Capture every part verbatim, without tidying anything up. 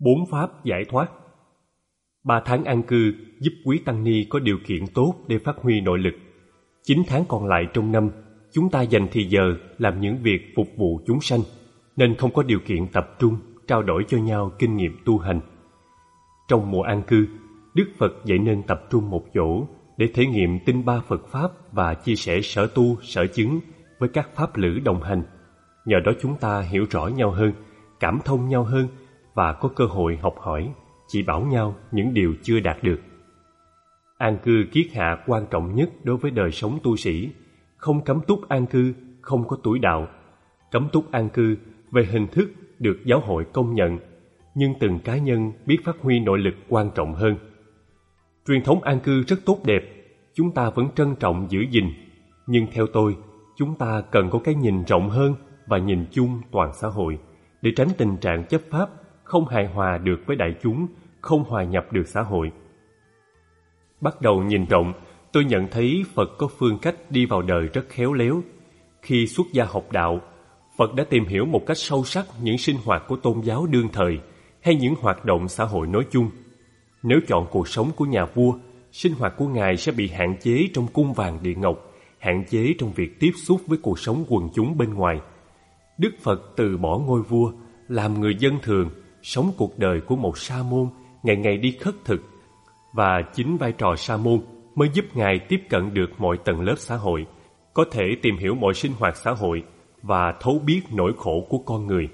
Bốn pháp giải thoát. Ba tháng an cư giúp quý tăng ni có điều kiện tốt để phát huy nội lực. Chín tháng còn lại trong năm, chúng ta dành thì giờ làm những việc phục vụ chúng sanh, nên không có điều kiện tập trung, trao đổi cho nhau kinh nghiệm tu hành. Trong mùa an cư, Đức Phật dạy nên tập trung một chỗ để thể nghiệm tinh ba Phật Pháp và chia sẻ sở tu, sở chứng với các pháp lữ đồng hành. Nhờ đó chúng ta hiểu rõ nhau hơn, cảm thông nhau hơn và có cơ hội học hỏi, chỉ bảo nhau những điều chưa đạt được. An cư kiết hạ quan trọng nhất đối với đời sống tu sĩ. Không cấm túc an cư, không có tuổi đạo. Cấm túc an cư về hình thức được giáo hội công nhận, nhưng từng cá nhân biết phát huy nội lực quan trọng hơn. Truyền thống an cư rất tốt đẹp, chúng ta vẫn trân trọng giữ gìn, nhưng theo tôi, chúng ta cần có cái nhìn rộng hơn và nhìn chung toàn xã hội để tránh tình trạng chấp pháp không hài hòa được với đại chúng, không hòa nhập được xã hội. Bắt đầu nhìn rộng, tôi nhận thấy Phật có phương cách đi vào đời rất khéo léo. Khi xuất gia học đạo, Phật đã tìm hiểu một cách sâu sắc những sinh hoạt của tôn giáo đương thời hay những hoạt động xã hội nói chung. Nếu chọn cuộc sống của nhà vua, sinh hoạt của Ngài sẽ bị hạn chế trong cung vàng địa ngọc, hạn chế trong việc tiếp xúc với cuộc sống quần chúng bên ngoài. Đức Phật từ bỏ ngôi vua, làm người dân thường, sống cuộc đời của một sa môn, ngày ngày đi khất thực. Và chính vai trò sa môn mới giúp Ngài tiếp cận được mọi tầng lớp xã hội, có thể tìm hiểu mọi sinh hoạt xã hội và thấu biết nỗi khổ của con người.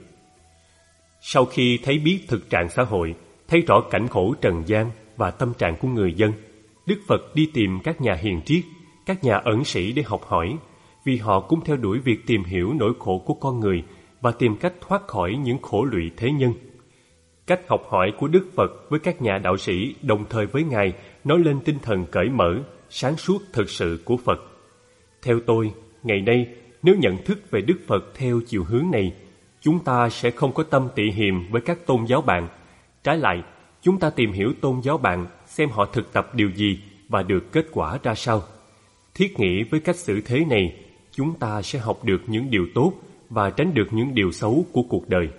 Sau khi thấy biết thực trạng xã hội, thấy rõ cảnh khổ trần gian và tâm trạng của người dân, Đức Phật đi tìm các nhà hiền triết, các nhà ẩn sĩ để học hỏi, vì họ cũng theo đuổi việc tìm hiểu nỗi khổ của con người và tìm cách thoát khỏi những khổ lụy thế nhân. Cách học hỏi của Đức Phật với các nhà đạo sĩ đồng thời với Ngài nói lên tinh thần cởi mở, sáng suốt thực sự của Phật. Theo tôi, ngày nay, nếu nhận thức về Đức Phật theo chiều hướng này, chúng ta sẽ không có tâm tị hiềm với các tôn giáo bạn. Trái lại, chúng ta tìm hiểu tôn giáo bạn, xem họ thực tập điều gì và được kết quả ra sao. Thiết nghĩ với cách xử thế này, chúng ta sẽ học được những điều tốt và tránh được những điều xấu của cuộc đời.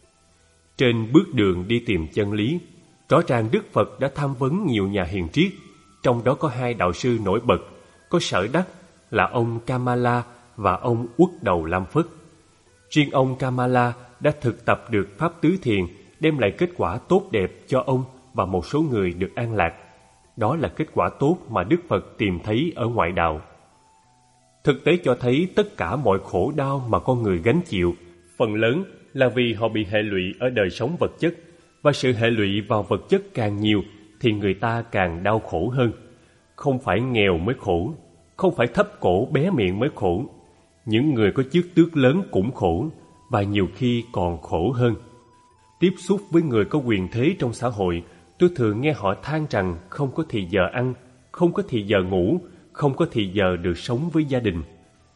Trên bước đường đi tìm chân lý, rõ ràng Đức Phật đã tham vấn nhiều nhà hiền triết, trong đó có hai đạo sư nổi bật, có Sở Đắc là ông Kamala và ông Uất Đầu Lam Phất. Riêng ông Kamala đã thực tập được pháp tứ thiền, đem lại kết quả tốt đẹp cho ông và một số người được an lạc. Đó là kết quả tốt mà Đức Phật tìm thấy ở ngoại đạo. Thực tế cho thấy tất cả mọi khổ đau mà con người gánh chịu, phần lớn là vì họ bị hệ lụy ở đời sống vật chất, và sự hệ lụy vào vật chất càng nhiều thì người ta càng đau khổ hơn. Không phải nghèo mới khổ, không phải thấp cổ bé miệng mới khổ. Những người có chức tước lớn cũng khổ, và nhiều khi còn khổ hơn. Tiếp xúc với người có quyền thế trong xã hội, tôi thường nghe họ than rằng không có thì giờ ăn, không có thì giờ ngủ, không có thì giờ được sống với gia đình.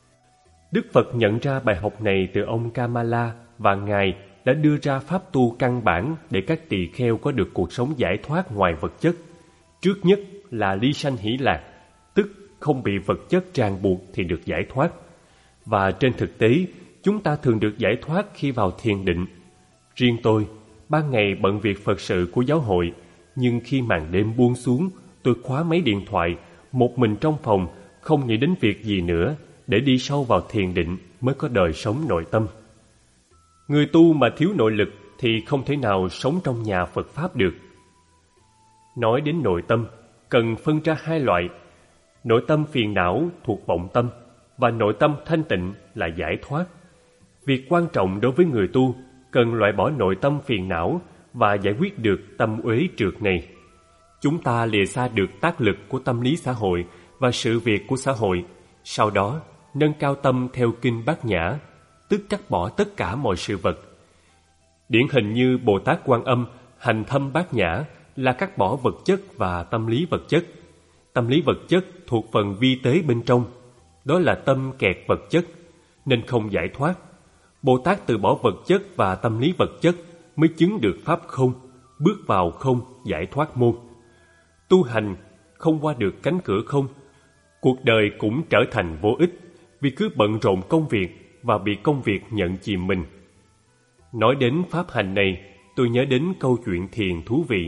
Đức Phật nhận ra bài học này từ ông Kamala và Ngài đã đưa ra pháp tu căn bản để các tỳ kheo có được cuộc sống giải thoát ngoài vật chất. Trước nhất là ly sanh hỷ lạc, tức không bị vật chất ràng buộc thì được giải thoát. Và trên thực tế, chúng ta thường được giải thoát khi vào thiền định. Riêng tôi, ban ngày bận việc Phật sự của giáo hội, nhưng khi màn đêm buông xuống, tôi khóa máy điện thoại, một mình trong phòng, không nghĩ đến việc gì nữa, để đi sâu vào thiền định mới có đời sống nội tâm. Người tu mà thiếu nội lực thì không thể nào sống trong nhà Phật Pháp được. Nói đến nội tâm, cần phân ra hai loại. Nội tâm phiền não thuộc vọng tâm, và nội tâm thanh tịnh là giải thoát. Việc quan trọng đối với người tu cần loại bỏ nội tâm phiền não và giải quyết được tâm uế trượt này. Chúng ta lìa xa được tác lực của tâm lý xã hội và sự việc của xã hội, sau đó nâng cao tâm theo kinh Bát Nhã, tức cắt bỏ tất cả mọi sự vật. Điển hình như Bồ Tát Quan Âm hành thâm Bát Nhã là cắt bỏ vật chất và tâm lý vật chất. Tâm lý vật chất thuộc phần vi tế bên trong, đó là tâm kẹt vật chất, nên không giải thoát. Bồ Tát từ bỏ vật chất và tâm lý vật chất mới chứng được pháp không, bước vào không giải thoát môn. Tu hành không qua được cánh cửa không, cuộc đời cũng trở thành vô ích vì cứ bận rộn công việc và bị công việc nhận chìm mình. Nói đến pháp hành này, tôi nhớ đến câu chuyện thiền thú vị.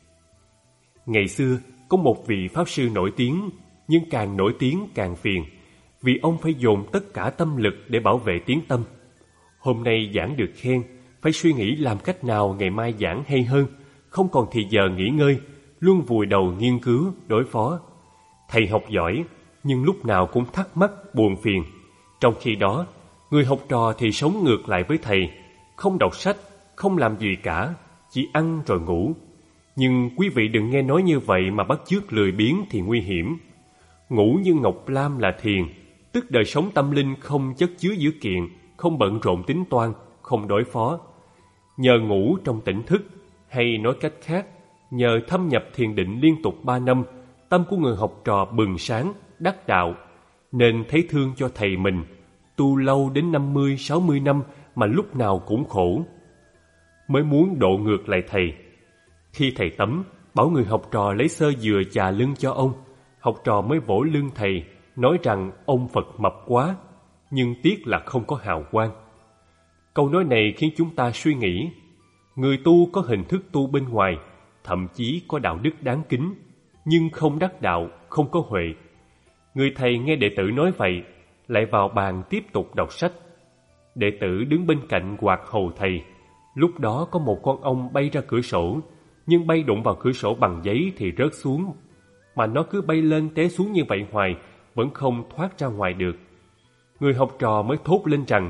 Ngày xưa, có một vị Pháp Sư nổi tiếng, nhưng càng nổi tiếng càng phiền, vì ông phải dồn tất cả tâm lực để bảo vệ tiếng tâm. Hôm nay giảng được khen, phải suy nghĩ làm cách nào ngày mai giảng hay hơn, không còn thì giờ nghỉ ngơi, luôn vùi đầu nghiên cứu, đối phó. Thầy học giỏi, nhưng lúc nào cũng thắc mắc, buồn phiền. Trong khi đó, người học trò thì sống ngược lại với thầy, không đọc sách, không làm gì cả, chỉ ăn rồi ngủ. Nhưng quý vị đừng nghe nói như vậy mà bắt chước lười biếng thì nguy hiểm. Ngủ như Ngọc Lam là thiền, tức đời sống tâm linh không chất chứa dữ kiện, không bận rộn tính toán, không đối phó. Nhờ ngủ trong tỉnh thức, hay nói cách khác, nhờ thâm nhập thiền định liên tục ba năm, tâm của người học trò bừng sáng, đắc đạo, nên thấy thương cho thầy mình, tu lâu đến năm mươi, sáu mươi năm mà lúc nào cũng khổ. Mới muốn độ ngược lại thầy. Khi thầy tắm, bảo người học trò lấy sơ dừa chà lưng cho ông, học trò mới vỗ lưng thầy, nói rằng ông Phật mập quá, nhưng tiếc là không có hào quang. Câu nói này khiến chúng ta suy nghĩ, người tu có hình thức tu bên ngoài, thậm chí có đạo đức đáng kính, nhưng không đắc đạo, không có huệ. Người thầy nghe đệ tử nói vậy, lại vào bàn tiếp tục đọc sách. Đệ tử đứng bên cạnh quạt hầu thầy. Lúc đó có một con ong bay ra cửa sổ, nhưng bay đụng vào cửa sổ bằng giấy thì rớt xuống, mà nó cứ bay lên té xuống như vậy hoài, vẫn không thoát ra ngoài được. Người học trò mới thốt lên rằng,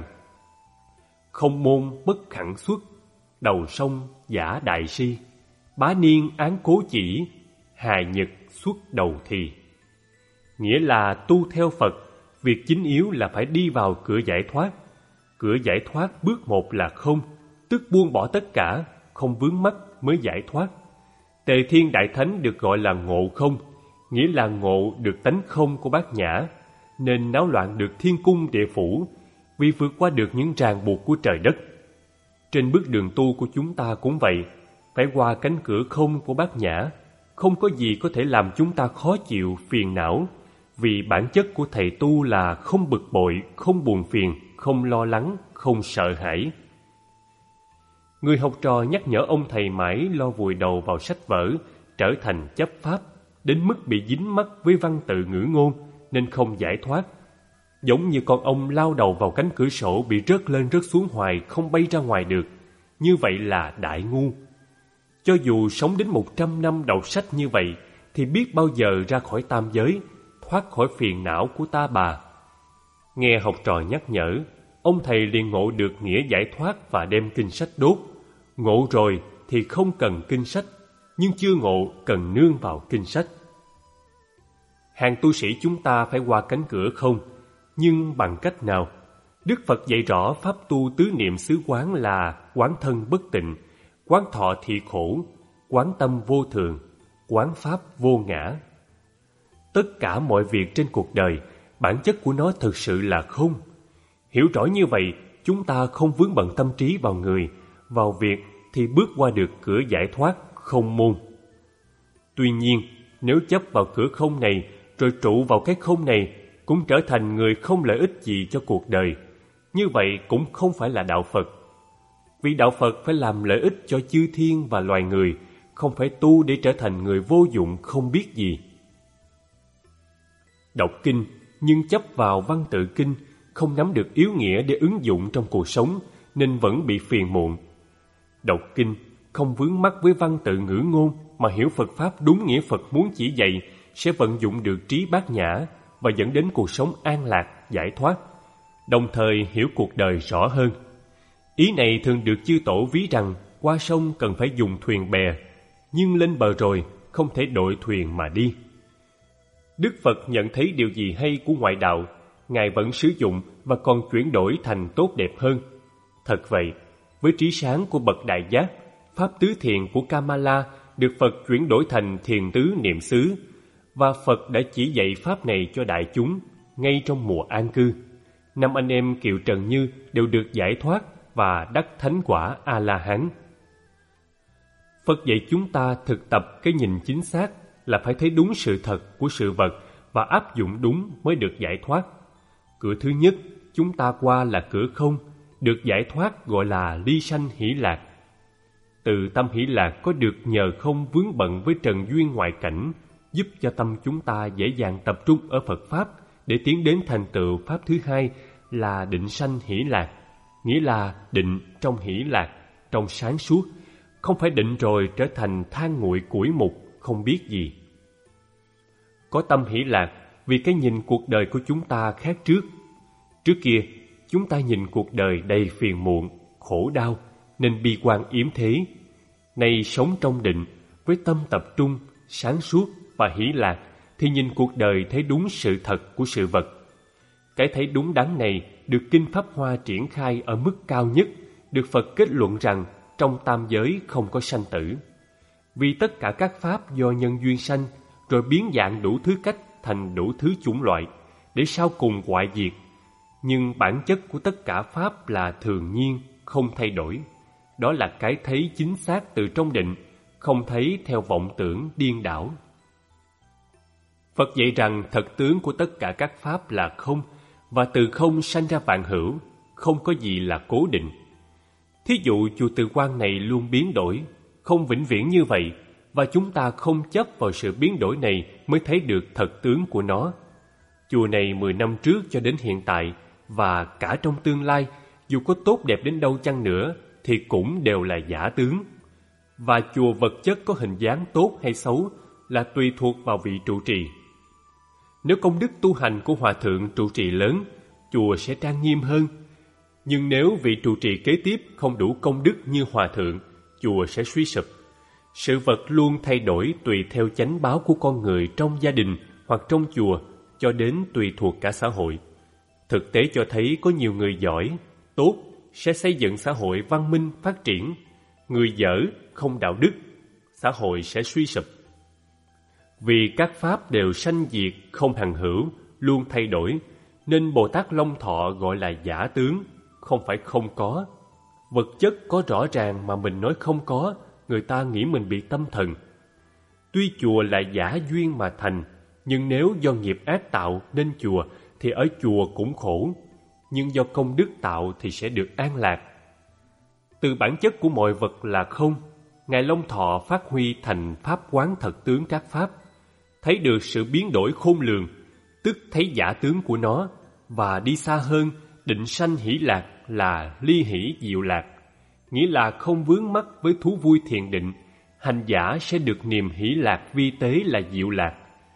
không môn bất khẳng xuất, đầu sông giả đại si, bá niên án cố chỉ, hài nhật xuất đầu thì. Nghĩa là tu theo Phật, việc chính yếu là phải đi vào cửa giải thoát. Cửa giải thoát bước một là không, tức buông bỏ tất cả, không vướng mắc mới giải thoát. Tề Thiên Đại Thánh được gọi là ngộ không, nghĩa là ngộ được tánh không của Bát Nhã, nên náo loạn được thiên cung địa phủ, vì vượt qua được những ràng buộc của trời đất. Trên bước đường tu của chúng ta cũng vậy, phải qua cánh cửa không của Bát Nhã. Không có gì có thể làm chúng ta khó chịu, phiền não, vì bản chất của thầy tu là không bực bội, không buồn phiền, không lo lắng, không sợ hãi. Người học trò nhắc nhở ông thầy mãi lo vùi đầu vào sách vở, trở thành chấp pháp, đến mức bị dính mắc với văn tự ngữ ngôn, nên không giải thoát. Giống như con ong lao đầu vào cánh cửa sổ bị rớt lên rớt xuống hoài, không bay ra ngoài được. Như vậy là đại ngu. Cho dù sống đến một trăm năm đọc sách như vậy, thì biết bao giờ ra khỏi tam giới, thoát khỏi phiền não của ta bà. Nghe học trò nhắc nhở, ông thầy liền ngộ được nghĩa giải thoát và đem kinh sách đốt. Ngộ rồi thì không cần kinh sách, nhưng chưa ngộ cần nương vào kinh sách. Hàng tu sĩ chúng ta phải qua cánh cửa không, nhưng bằng cách nào? Đức Phật dạy rõ pháp tu tứ niệm xứ quán là quán thân bất tịnh, quán thọ thị khổ, quán tâm vô thường, quán pháp vô ngã. Tất cả mọi việc trên cuộc đời, bản chất của nó thực sự là không. Hiểu rõ như vậy, chúng ta không vướng bận tâm trí vào người, vào việc thì bước qua được cửa giải thoát không môn. Tuy nhiên, nếu chấp vào cửa không này rồi trụ vào cái không này, cũng trở thành người không lợi ích gì cho cuộc đời. Như vậy cũng không phải là đạo Phật. Vì đạo Phật phải làm lợi ích cho chư thiên và loài người, không phải tu để trở thành người vô dụng không biết gì. Đọc kinh nhưng chấp vào văn tự kinh, không nắm được yếu nghĩa để ứng dụng trong cuộc sống, nên vẫn bị phiền muộn. Đọc kinh không vướng mắc với văn tự ngữ ngôn mà hiểu Phật Pháp đúng nghĩa Phật muốn chỉ dạy, sẽ vận dụng được trí bát nhã và dẫn đến cuộc sống an lạc, giải thoát, đồng thời hiểu cuộc đời rõ hơn. Ý này thường được chư tổ ví rằng qua sông cần phải dùng thuyền bè, nhưng lên bờ rồi không thể đội thuyền mà đi. Đức Phật nhận thấy điều gì hay của ngoại đạo, Ngài vẫn sử dụng và còn chuyển đổi thành tốt đẹp hơn. Thật vậy, với trí sáng của bậc đại giác, pháp tứ thiền của Kamala được Phật chuyển đổi thành thiền tứ niệm xứ, và Phật đã chỉ dạy pháp này cho đại chúng ngay trong mùa an cư. Năm anh em Kiều Trần Như đều được giải thoát và đắc thánh quả A-la-hán. Phật dạy chúng ta thực tập cái nhìn chính xác là phải thấy đúng sự thật của sự vật và áp dụng đúng mới được giải thoát. Cửa thứ nhất chúng ta qua là cửa không, được giải thoát gọi là ly sanh hỷ lạc. Từ tâm hỷ lạc có được nhờ không vướng bận với trần duyên ngoại cảnh, giúp cho tâm chúng ta dễ dàng tập trung ở Phật Pháp để tiến đến thành tựu Pháp thứ hai là định sanh hỷ lạc, nghĩa là định trong hỷ lạc, trong sáng suốt, không phải định rồi trở thành than nguội củi mục, không biết gì. Có tâm hỷ lạc vì cái nhìn cuộc đời của chúng ta khác trước. Trước kia, chúng ta nhìn cuộc đời đầy phiền muộn, khổ đau, nên bi quan yếm thế. Nay sống trong định, với tâm tập trung, sáng suốt và hỷ lạc, thì nhìn cuộc đời thấy đúng sự thật của sự vật. Cái thấy đúng đắn này được Kinh Pháp Hoa triển khai ở mức cao nhất, được Phật kết luận rằng trong tam giới không có sanh tử. Vì tất cả các pháp do nhân duyên sanh, rồi biến dạng đủ thứ cách thành đủ thứ chủng loại, để sau cùng hoại diệt. Nhưng bản chất của tất cả pháp là thường nhiên, không thay đổi. Đó là cái thấy chính xác từ trong định, không thấy theo vọng tưởng điên đảo. Phật dạy rằng thật tướng của tất cả các pháp là không, và từ không sanh ra vạn hữu, không có gì là cố định. Thí dụ chùa Từ Quan này luôn biến đổi, không vĩnh viễn như vậy, và chúng ta không chấp vào sự biến đổi này mới thấy được thật tướng của nó. Chùa này mười năm trước cho đến hiện tại, và cả trong tương lai, dù có tốt đẹp đến đâu chăng nữa, thì cũng đều là giả tướng. Và chùa vật chất có hình dáng tốt hay xấu là tùy thuộc vào vị trụ trì. Nếu công đức tu hành của hòa thượng trụ trì lớn, chùa sẽ trang nghiêm hơn. Nhưng nếu vị trụ trì kế tiếp không đủ công đức như hòa thượng, chùa sẽ suy sụp. Sự vật luôn thay đổi tùy theo chánh báo của con người trong gia đình hoặc trong chùa, cho đến tùy thuộc cả xã hội. Thực tế cho thấy có nhiều người giỏi, tốt sẽ xây dựng xã hội văn minh phát triển. Người dở, không đạo đức, xã hội sẽ suy sụp. Vì các pháp đều sanh diệt, không hằng hữu, luôn thay đổi, nên Bồ Tát Long Thọ gọi là giả tướng, không phải không có. Vật chất có rõ ràng mà mình nói không có, người ta nghĩ mình bị tâm thần. Tuy chùa là giả duyên mà thành, nhưng nếu do nghiệp ác tạo nên chùa, thì ở chùa cũng khổ. Nhưng do công đức tạo thì sẽ được an lạc. Từ bản chất của mọi vật là không, Ngài Long Thọ phát huy thành pháp quán thật tướng các pháp, thấy được sự biến đổi khôn lường, tức thấy giả tướng của nó, và đi xa hơn, định sanh hỷ lạc là ly hỷ diệu lạc, nghĩa là không vướng mắc với thú vui thiền định, hành giả sẽ được niềm hỷ lạc vi tế là diệu lạc.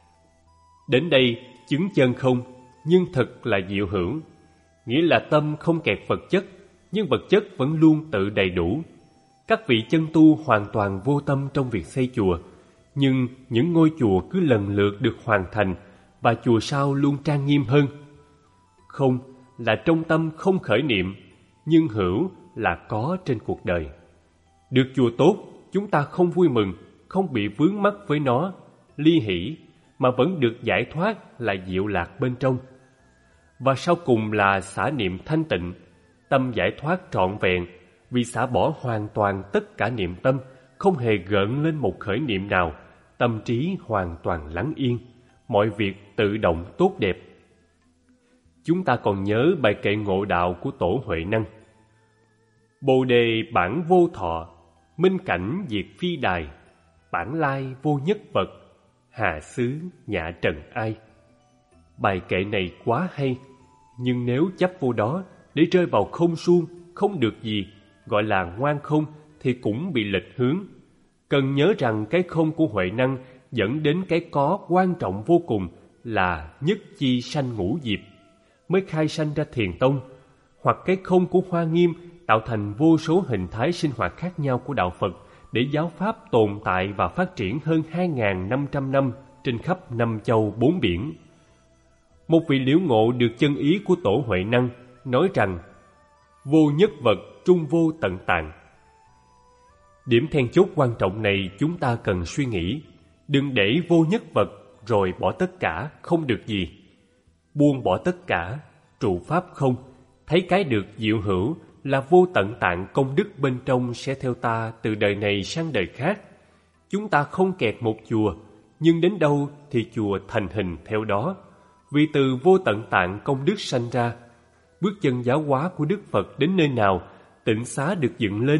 Đến đây, chứng chân không, nhưng thật là diệu hưởng, nghĩa là tâm không kẹt vật chất, nhưng vật chất vẫn luôn tự đầy đủ. Các vị chân tu hoàn toàn vô tâm trong việc xây chùa, nhưng những ngôi chùa cứ lần lượt được hoàn thành, và chùa sau luôn trang nghiêm hơn. Không là trong tâm không khởi niệm, nhưng hữu là có trên cuộc đời. Được chùa tốt, chúng ta không vui mừng, không bị vướng mắc với nó, ly hỷ, mà vẫn được giải thoát là diệu lạc bên trong. Và sau cùng là xả niệm thanh tịnh, tâm giải thoát trọn vẹn, vì xả bỏ hoàn toàn tất cả niệm tâm, không hề gợn lên một khởi niệm nào, tâm trí hoàn toàn lắng yên, mọi việc tự động tốt đẹp. Chúng ta còn nhớ bài kệ ngộ đạo của Tổ Huệ Năng: Bồ đề bản vô thọ, minh cảnh diệt phi đài, bản lai vô nhất vật, hà xứ nhạ trần ai. Bài kệ này quá hay, nhưng nếu chấp vô đó để rơi vào không suông, không được gì, gọi là ngoan không, thì cũng bị lệch hướng. Cần nhớ rằng cái không của Huệ Năng dẫn đến cái có quan trọng vô cùng là nhất chi sanh ngũ diệp, mới khai sanh ra thiền tông, hoặc cái không của Hoa Nghiêm tạo thành vô số hình thái sinh hoạt khác nhau của đạo Phật để giáo pháp tồn tại và phát triển hơn hai nghìn năm trăm năm trên khắp năm châu bốn biển. Một vị liễu ngộ được chân ý của Tổ Huệ Năng nói rằng: vô nhất vật trung vô tận tạng. Điểm then chốt quan trọng này chúng ta cần suy nghĩ, đừng để vô nhất vật rồi bỏ tất cả, không được gì. Buông bỏ tất cả, trụ pháp không, thấy cái được diệu hữu là vô tận tạng công đức bên trong sẽ theo ta từ đời này sang đời khác. Chúng ta không kẹt một chùa, nhưng đến đâu thì chùa thành hình theo đó. Vì từ vô tận tạng công đức sanh ra, bước chân giáo hóa của Đức Phật đến nơi nào, tịnh xá được dựng lên,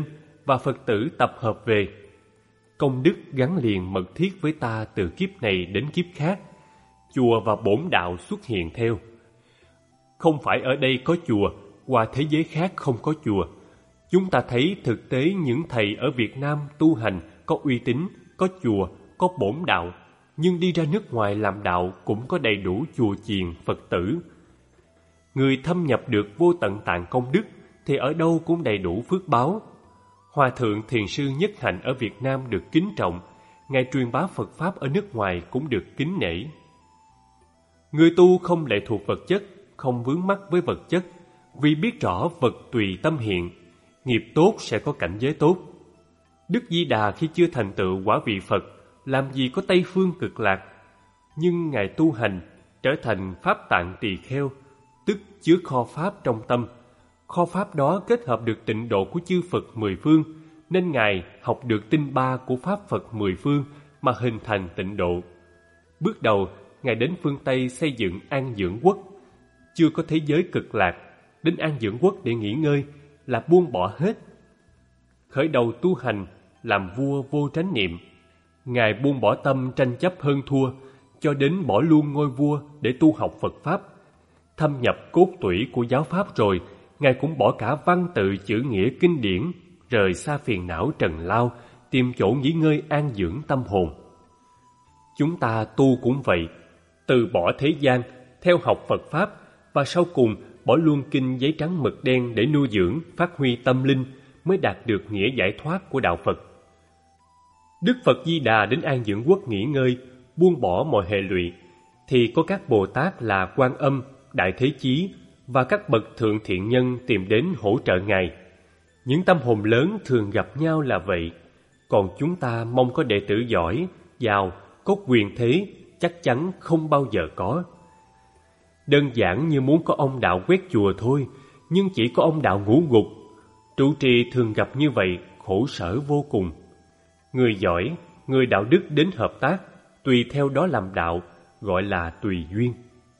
và Phật tử tập hợp về. Công đức gắn liền mật thiết với ta từ kiếp này đến kiếp khác. Chùa và bổn đạo xuất hiện theo. Không phải ở đây có chùa, qua thế giới khác không có chùa. Chúng ta thấy thực tế những thầy ở Việt Nam tu hành có uy tín, có chùa, có bổn đạo, nhưng đi ra nước ngoài làm đạo cũng có đầy đủ chùa chiền, Phật tử. Người thâm nhập được vô tận tạng công đức thì ở đâu cũng đầy đủ phước báo. Hòa thượng Thiền sư Nhất Hạnh ở Việt Nam được kính trọng, Ngài truyền bá Phật Pháp ở nước ngoài cũng được kính nể. Người tu không lệ thuộc vật chất, không vướng mắc với vật chất, vì biết rõ vật tùy tâm hiện, nghiệp tốt sẽ có cảnh giới tốt. Đức Di Đà khi chưa thành tựu quả vị Phật, làm gì có Tây Phương Cực Lạc, nhưng Ngài tu hành, trở thành Pháp Tạng Tỳ Kheo, tức chứa kho Pháp trong tâm. Kho Pháp đó kết hợp được tịnh độ của chư Phật mười phương, nên Ngài học được tinh ba của Pháp Phật mười phương mà hình thành tịnh độ. Bước đầu, Ngài đến phương Tây xây dựng An Dưỡng Quốc. Chưa có thế giới cực lạc, đến An Dưỡng Quốc để nghỉ ngơi là buông bỏ hết. Khởi đầu tu hành, làm vua vô tránh niệm. Ngài buông bỏ tâm tranh chấp hơn thua, cho đến bỏ luôn ngôi vua để tu học Phật Pháp. Thâm nhập cốt tủy của giáo Pháp rồi, Ngài cũng bỏ cả văn tự chữ nghĩa kinh điển, rời xa phiền não trần lao, tìm chỗ nghỉ ngơi an dưỡng tâm hồn. Chúng ta tu cũng vậy, từ bỏ thế gian, theo học Phật Pháp, và sau cùng bỏ luôn kinh giấy trắng mực đen để nuôi dưỡng, phát huy tâm linh, mới đạt được nghĩa giải thoát của đạo Phật. Đức Phật Di Đà đến An Dưỡng Quốc nghỉ ngơi, buông bỏ mọi hệ lụy, thì có các Bồ Tát là Quan Âm, Đại Thế Chí và các bậc thượng thiện nhân tìm đến hỗ trợ Ngài. Những tâm hồn lớn thường gặp nhau là vậy, còn chúng ta mong có đệ tử giỏi, giàu, có quyền thế, chắc chắn không bao giờ có. Đơn giản như muốn có ông đạo quét chùa thôi, nhưng chỉ có ông đạo ngũ ngục. Trụ trì thường gặp như vậy, khổ sở vô cùng. Người giỏi, người đạo đức đến hợp tác, tùy theo đó làm đạo, gọi là tùy duyên.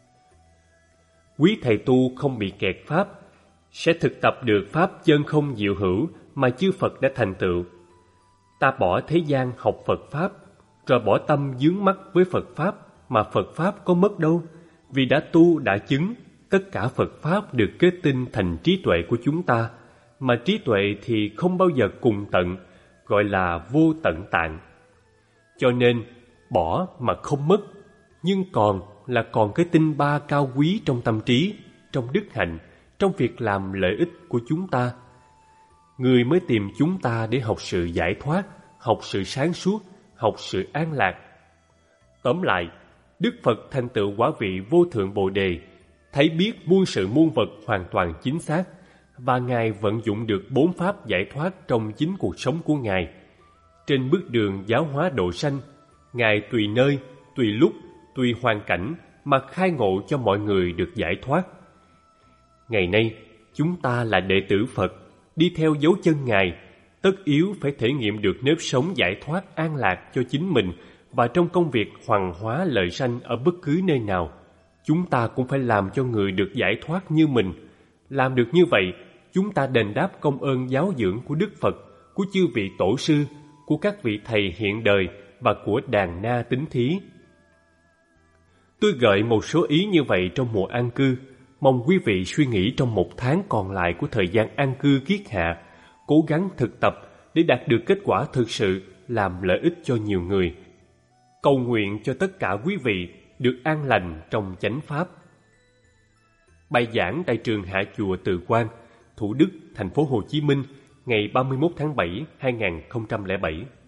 Quý thầy tu không bị kẹt Pháp, sẽ thực tập được Pháp chân không diệu hữu mà chư Phật đã thành tựu. Ta bỏ thế gian học Phật Pháp, rồi bỏ tâm dướng mắc với Phật Pháp, mà Phật Pháp có mất đâu, vì đã tu đã chứng, tất cả Phật Pháp được kết tinh thành trí tuệ của chúng ta, mà trí tuệ thì không bao giờ cùng tận, gọi là vô tận tạng. Cho nên, bỏ mà không mất, nhưng còn là còn cái tinh ba cao quý trong tâm trí, trong đức hạnh, trong việc làm lợi ích của chúng ta. Người mới tìm chúng ta để học sự giải thoát, học sự sáng suốt, học sự an lạc. Tóm lại, Đức Phật thành tựu quả vị vô thượng Bồ Đề, thấy biết muôn sự muôn vật hoàn toàn chính xác, và Ngài vận dụng được bốn pháp giải thoát trong chính cuộc sống của Ngài. Trên bước đường giáo hóa độ sanh, Ngài tùy nơi, tùy lúc, tùy hoàn cảnh mà khai ngộ cho mọi người được giải thoát. Ngày nay, chúng ta là đệ tử Phật, đi theo dấu chân Ngài, tất yếu phải thể nghiệm được nếp sống giải thoát an lạc cho chính mình, và trong công việc hoằng hóa lợi sanh ở bất cứ nơi nào, chúng ta cũng phải làm cho người được giải thoát như mình. Làm được như vậy, chúng ta đền đáp công ơn giáo dưỡng của Đức Phật, của chư vị tổ sư, của các vị thầy hiện đời và của đàn na tín thí. Tôi gợi một số ý như vậy trong mùa an cư, mong quý vị suy nghĩ trong một tháng còn lại của thời gian an cư kiết hạ, cố gắng thực tập để đạt được kết quả thực sự làm lợi ích cho nhiều người. Cầu nguyện cho tất cả quý vị được an lành trong chánh pháp. Bài giảng tại trường Hạ Chùa Từ Quan, Thủ Đức, thành phố Hồ Chí Minh, ngày ba mươi mốt tháng bảy năm hai nghìn không trăm lẻ bảy.